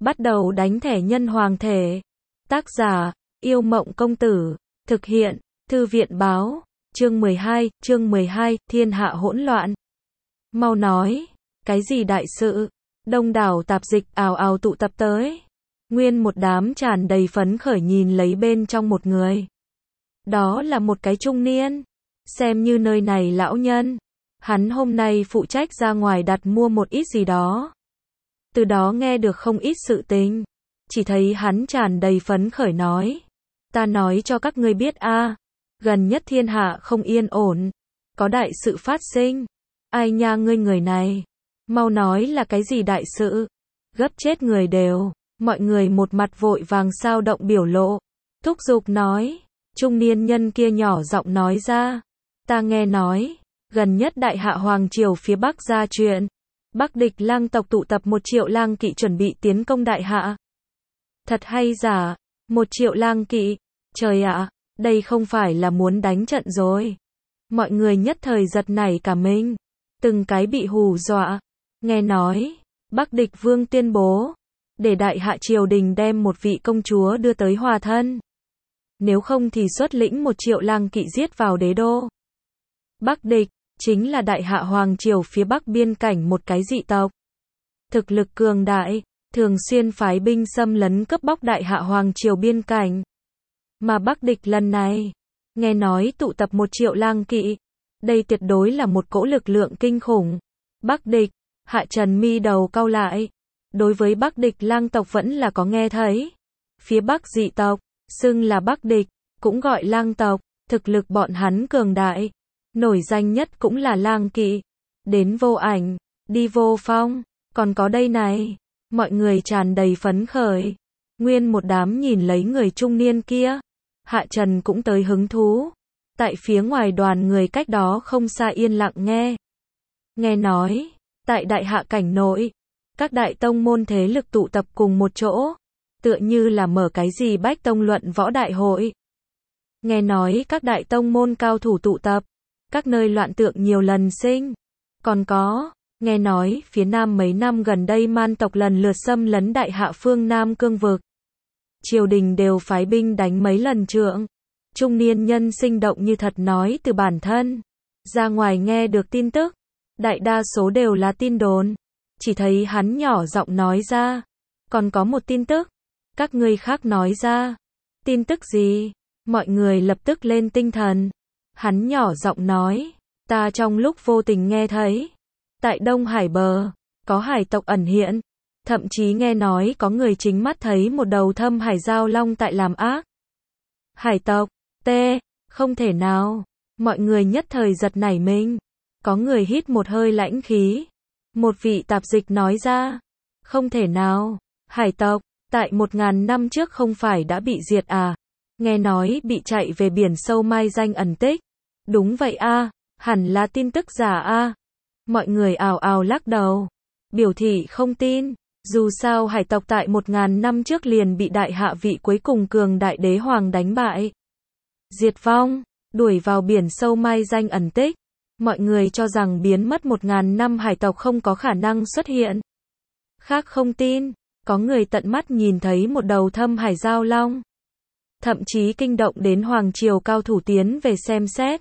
Bắt đầu đánh thẻ nhân hoàng thể. Tác giả, Yêu Mộng Công Tử. Thực hiện, Thư viện Báo. Chương 12, thiên hạ hỗn loạn. Mau nói, cái gì đại sự? Đông đảo tạp dịch ào ào tụ tập tới. Nguyên một đám tràn đầy phấn khởi nhìn lấy bên trong một người. Đó là một cái trung niên. Xem như nơi này lão nhân. Hắn hôm nay phụ trách ra ngoài đặt mua một ít gì đó. Từ đó nghe được không ít sự tình. Chỉ thấy hắn tràn đầy phấn khởi nói. Ta nói cho các ngươi biết a, gần nhất thiên hạ không yên ổn. Có đại sự phát sinh. Ai nha ngươi người này. Mau nói là cái gì đại sự. Gấp chết người đều. Mọi người một mặt vội vàng sao động biểu lộ. Thúc giục nói. Trung niên nhân kia nhỏ giọng nói ra. Ta nghe nói. Gần nhất đại hạ hoàng triều phía Bắc ra chuyện. Bắc địch lang tộc tụ tập 1 triệu lang kỵ chuẩn bị tiến công đại hạ. Thật hay giả? 1 triệu lang kỵ? Trời ạ, đây không phải là muốn đánh trận rồi. Mọi người nhất thời giật nảy cả mình. Từng cái bị hù dọa. Nghe nói, Bắc địch vương tuyên bố. Để đại hạ triều đình đem một vị công chúa đưa tới hòa thân. Nếu không thì xuất lĩnh 1 triệu lang kỵ giết vào đế đô. Bắc địch, chính là đại hạ hoàng triều phía Bắc biên cảnh một cái dị tộc. Thực lực cường đại, thường xuyên phái binh xâm lấn cướp bóc đại hạ hoàng triều biên cảnh. Mà Bắc địch lần này, nghe nói tụ tập 1 triệu lang kỵ. Đây tuyệt đối là một cỗ lực lượng kinh khủng. Bắc địch, Hạ Trần mi đầu cau lại. Đối với Bắc địch lang tộc vẫn là có nghe thấy. Phía Bắc dị tộc, xưng là Bắc địch, cũng gọi lang tộc, thực lực bọn hắn cường đại. Nổi danh nhất cũng là lang kỵ. Đến vô ảnh, đi vô phong, còn có đây này. Mọi người tràn đầy phấn khởi. Nguyên một đám nhìn lấy người trung niên kia. Hạ Trần cũng tới hứng thú. Tại phía ngoài đoàn người cách đó không xa yên lặng nghe. Nghe nói, tại đại hạ cảnh nội, các đại tông môn thế lực tụ tập cùng một chỗ. Tựa như là mở cái gì bách tông luận võ đại hội. Nghe nói các đại tông môn cao thủ tụ tập. Các nơi loạn tượng nhiều lần sinh. Còn có, nghe nói phía Nam mấy năm gần đây man tộc lần lượt xâm lấn đại hạ phương Nam cương vực. Triều đình đều phái binh đánh mấy lần trượng. Trung niên nhân sinh động như thật nói từ bản thân. Ra ngoài nghe được tin tức. Đại đa số đều là tin đồn. Chỉ thấy hắn nhỏ giọng nói ra. Còn có một tin tức. Các ngươi khác nói ra. Tin tức gì? Mọi người lập tức lên tinh thần. Hắn nhỏ giọng nói. Ta trong lúc vô tình nghe thấy. Tại Đông Hải bờ. Có hải tộc ẩn hiện. Thậm chí nghe nói có người chính mắt thấy một đầu thâm hải giao long tại làm ác. Hải tộc. Không thể nào. Mọi người nhất thời giật nảy mình. Có người hít một hơi lãnh khí. Một vị tạp dịch nói ra. Không thể nào. Hải tộc, tại 1000 năm trước không phải đã bị diệt à? Nghe nói bị chạy về biển sâu mai danh ẩn tích. Đúng vậy a, hẳn là tin tức giả a. Mọi người ào ào lắc đầu. Biểu thị không tin. Dù sao hải tộc tại 1000 năm trước liền bị đại hạ vị cuối cùng cường đại đế hoàng đánh bại. Diệt vong, đuổi vào biển sâu mai danh ẩn tích. Mọi người cho rằng biến mất 1000 năm hải tộc không có khả năng xuất hiện. Khác không tin, có người tận mắt nhìn thấy một đầu thâm hải giao long. Thậm chí kinh động đến hoàng triều cao thủ tiến về xem xét.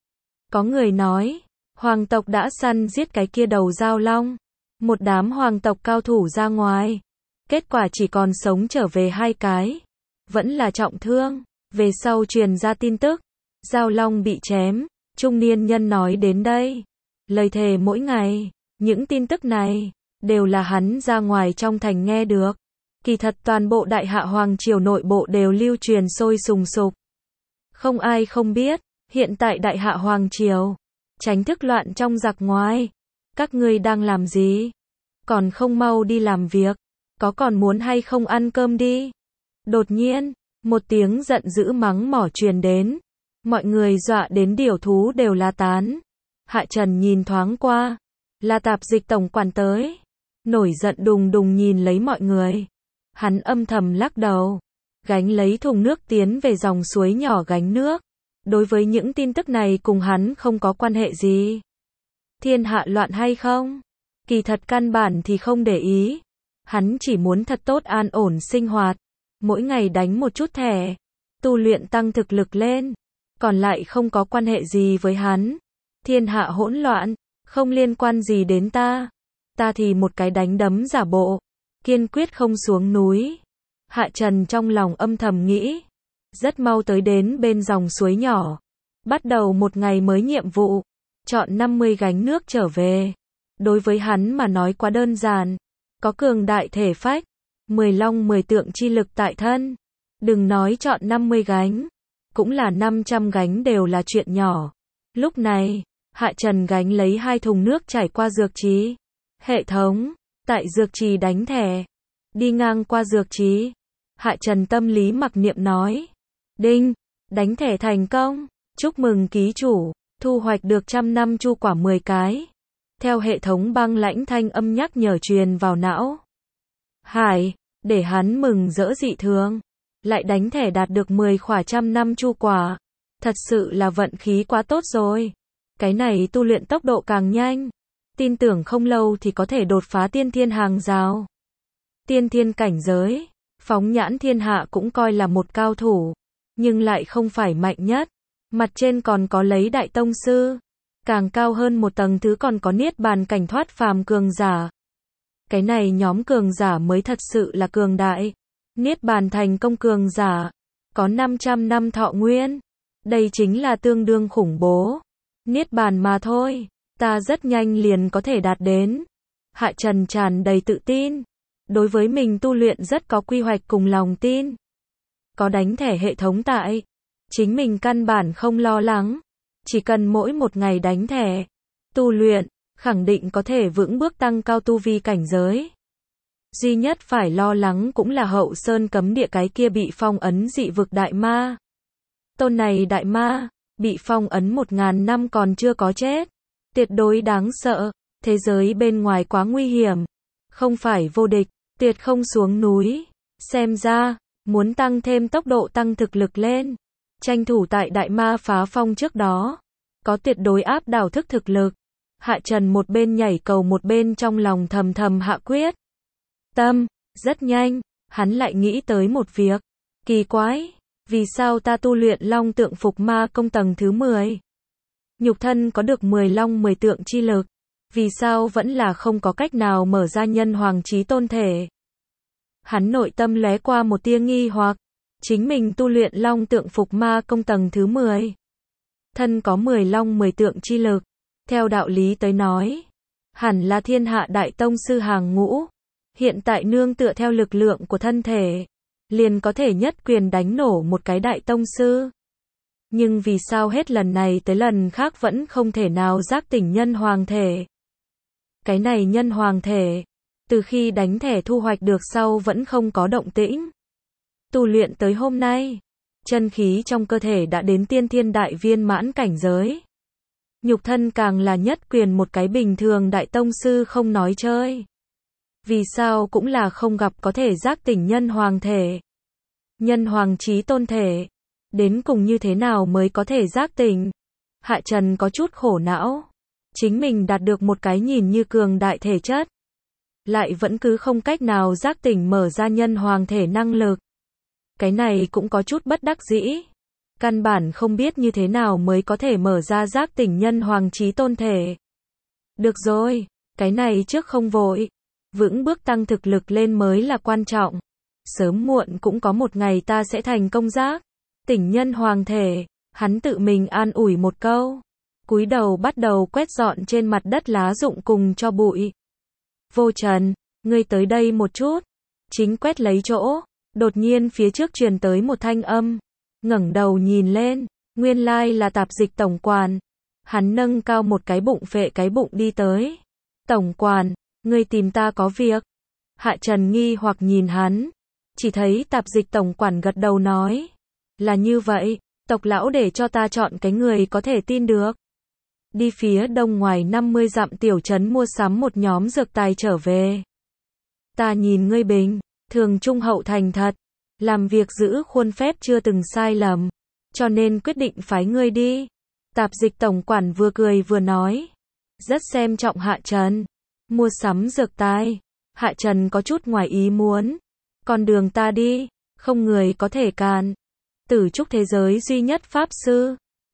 Có người nói, hoàng tộc đã săn giết cái kia đầu giao long. Một đám hoàng tộc cao thủ ra ngoài. Kết quả chỉ còn sống trở về 2 cái. Vẫn là trọng thương. Về sau truyền ra tin tức. Giao long bị chém. Trung niên nhân nói đến đây. Lời thề mỗi ngày. Những tin tức này. Đều là hắn ra ngoài trong thành nghe được. Kỳ thật toàn bộ đại hạ hoàng triều nội bộ đều lưu truyền sôi sùng sục. Không ai không biết. Hiện tại đại hạ hoàng triều. Tránh thức loạn trong giặc ngoài. Các ngươi đang làm gì? Còn không mau đi làm việc. Có còn muốn hay không ăn cơm đi? Đột nhiên, một tiếng giận dữ mắng mỏ truyền đến. Mọi người dọa đến điểu thú đều la tán. Hạ Trần nhìn thoáng qua. Là tạp dịch tổng quản tới. Nổi giận đùng đùng nhìn lấy mọi người. Hắn âm thầm lắc đầu. Gánh lấy thùng nước tiến về dòng suối nhỏ gánh nước. Đối với những tin tức này cùng hắn không có quan hệ gì. Thiên hạ loạn hay không? Kỳ thật căn bản thì không để ý. Hắn chỉ muốn thật tốt an ổn sinh hoạt, mỗi ngày đánh một chút thẻ, tu luyện tăng thực lực lên, còn lại không có quan hệ gì với hắn. Thiên hạ hỗn loạn, không liên quan gì đến ta. Ta thì một cái đánh đấm giả bộ, kiên quyết không xuống núi. Hạ Trần trong lòng âm thầm nghĩ, rất mau tới đến bên dòng suối nhỏ, bắt đầu một ngày mới nhiệm vụ, chọn 50 gánh nước trở về. Đối với hắn mà nói quá đơn giản, có cường đại thể phách, 10 long 10 tượng chi lực tại thân. Đừng nói chọn 50 gánh, cũng là 500 gánh đều là chuyện nhỏ. Lúc này, Hạ Trần gánh lấy 2 thùng nước trải qua dược trì. Hệ thống, tại dược trì đánh thẻ. Đi ngang qua dược trì, Hạ Trần tâm lý mặc niệm nói. Đinh, đánh thẻ thành công. Chúc mừng ký chủ, thu hoạch được 100 năm chu quả 10 cái. Theo hệ thống băng lãnh thanh âm nhắc nhở truyền vào não. Hải, để hắn mừng rỡ dị thường. Lại đánh thẻ đạt được 10 khỏa 100 năm chu quả. Thật sự là vận khí quá tốt rồi. Cái này tu luyện tốc độ càng nhanh. Tin tưởng không lâu thì có thể đột phá tiên thiên hàng rào. Tiên thiên cảnh giới, phóng nhãn thiên hạ cũng coi là một cao thủ, nhưng lại không phải mạnh nhất. Mặt trên còn có lấy đại tông sư, càng cao hơn một tầng thứ còn có niết bàn cảnh thoát phàm cường giả. Cái này nhóm cường giả mới thật sự là cường đại. Niết bàn thành công cường giả, có 500 năm thọ nguyên. Đây chính là tương đương khủng bố. Niết bàn mà thôi, ta rất nhanh liền có thể đạt đến. Hạ Trần tràn đầy tự tin. Đối với mình tu luyện rất có quy hoạch cùng lòng tin. Có đánh thẻ hệ thống tại, chính mình căn bản không lo lắng. Chỉ cần mỗi một ngày đánh thẻ, tu luyện, khẳng định có thể vững bước tăng cao tu vi cảnh giới. Duy nhất phải lo lắng cũng là hậu sơn cấm địa cái kia bị phong ấn dị vực đại ma. Tôn này đại ma, bị phong ấn 1000 năm còn chưa có chết. Tuyệt đối đáng sợ, thế giới bên ngoài quá nguy hiểm. Không phải vô địch, tuyệt không xuống núi. Xem ra, muốn tăng thêm tốc độ tăng thực lực lên. Tranh thủ tại đại ma phá phong trước đó. Có tuyệt đối áp đảo thức thực lực. Hạ Trần một bên nhảy cầu một bên trong lòng thầm thầm hạ quyết. Tâm, rất nhanh, hắn lại nghĩ tới một việc. Kỳ quái, vì sao ta tu luyện long tượng phục ma công tầng thứ 10? Nhục thân có được 10 long 10 tượng chi lực. Vì sao vẫn là không có cách nào mở ra nhân hoàng chí tôn thể? Hắn nội tâm lóe qua một tia nghi hoặc. Chính mình tu luyện long tượng phục ma công tầng thứ 10. Thân có 10 long 10 tượng chi lực. Theo đạo lý tới nói, hẳn là thiên hạ đại tông sư hàng ngũ. Hiện tại nương tựa theo lực lượng của thân thể, liền có thể nhất quyền đánh nổ một cái đại tông sư. Nhưng vì sao hết lần này tới lần khác vẫn không thể nào giác tỉnh nhân hoàng thể? Cái này nhân hoàng thể, từ khi đánh thẻ thu hoạch được sau vẫn không có động tĩnh. Tu luyện tới hôm nay, chân khí trong cơ thể đã đến tiên thiên đại viên mãn cảnh giới. Nhục thân càng là nhất quyền một cái bình thường đại tông sư không nói chơi. Vì sao cũng là không gặp có thể giác tỉnh nhân hoàng thể. Nhân hoàng chí tôn thể, đến cùng như thế nào mới có thể giác tỉnh? Hạ Trần có chút khổ não. Chính mình đạt được một cái nhìn như cường đại thể chất, lại vẫn cứ không cách nào giác tỉnh mở ra nhân hoàng thể năng lực. Cái này cũng có chút bất đắc dĩ. Căn bản không biết như thế nào mới có thể mở ra giác tỉnh nhân hoàng chí tôn thể. Được rồi, cái này trước không vội. Vững bước tăng thực lực lên mới là quan trọng. Sớm muộn cũng có một ngày ta sẽ thành công giác tỉnh nhân hoàng thể. Hắn tự mình an ủi một câu. Cúi đầu bắt đầu quét dọn trên mặt đất lá rụng cùng cho bụi. Vô Trần, ngươi tới đây một chút. Chính quét lấy chỗ, đột nhiên phía trước truyền tới một thanh âm. Ngẩng đầu nhìn lên, nguyên lai là tạp dịch tổng quản. Hắn nâng cao một cái bụng phệ cái bụng đi tới. Tổng quản, ngươi tìm ta có việc. Hạ Trần nghi hoặc nhìn hắn. Chỉ thấy tạp dịch tổng quản gật đầu nói. Là như vậy, tộc lão để cho ta chọn cái người có thể tin được. Đi phía đông ngoài 50 dặm tiểu trấn mua sắm một nhóm dược tài trở về. Ta nhìn ngươi bình, thường trung hậu thành thật, làm việc giữ khuôn phép chưa từng sai lầm, cho nên quyết định phái ngươi đi. Tạp dịch tổng quản vừa cười vừa nói, rất xem trọng Hạ Trần, mua sắm dược tài, Hạ Trần có chút ngoài ý muốn. Con đường ta đi, không người có thể cản. Tử trúc thế giới duy nhất pháp sư.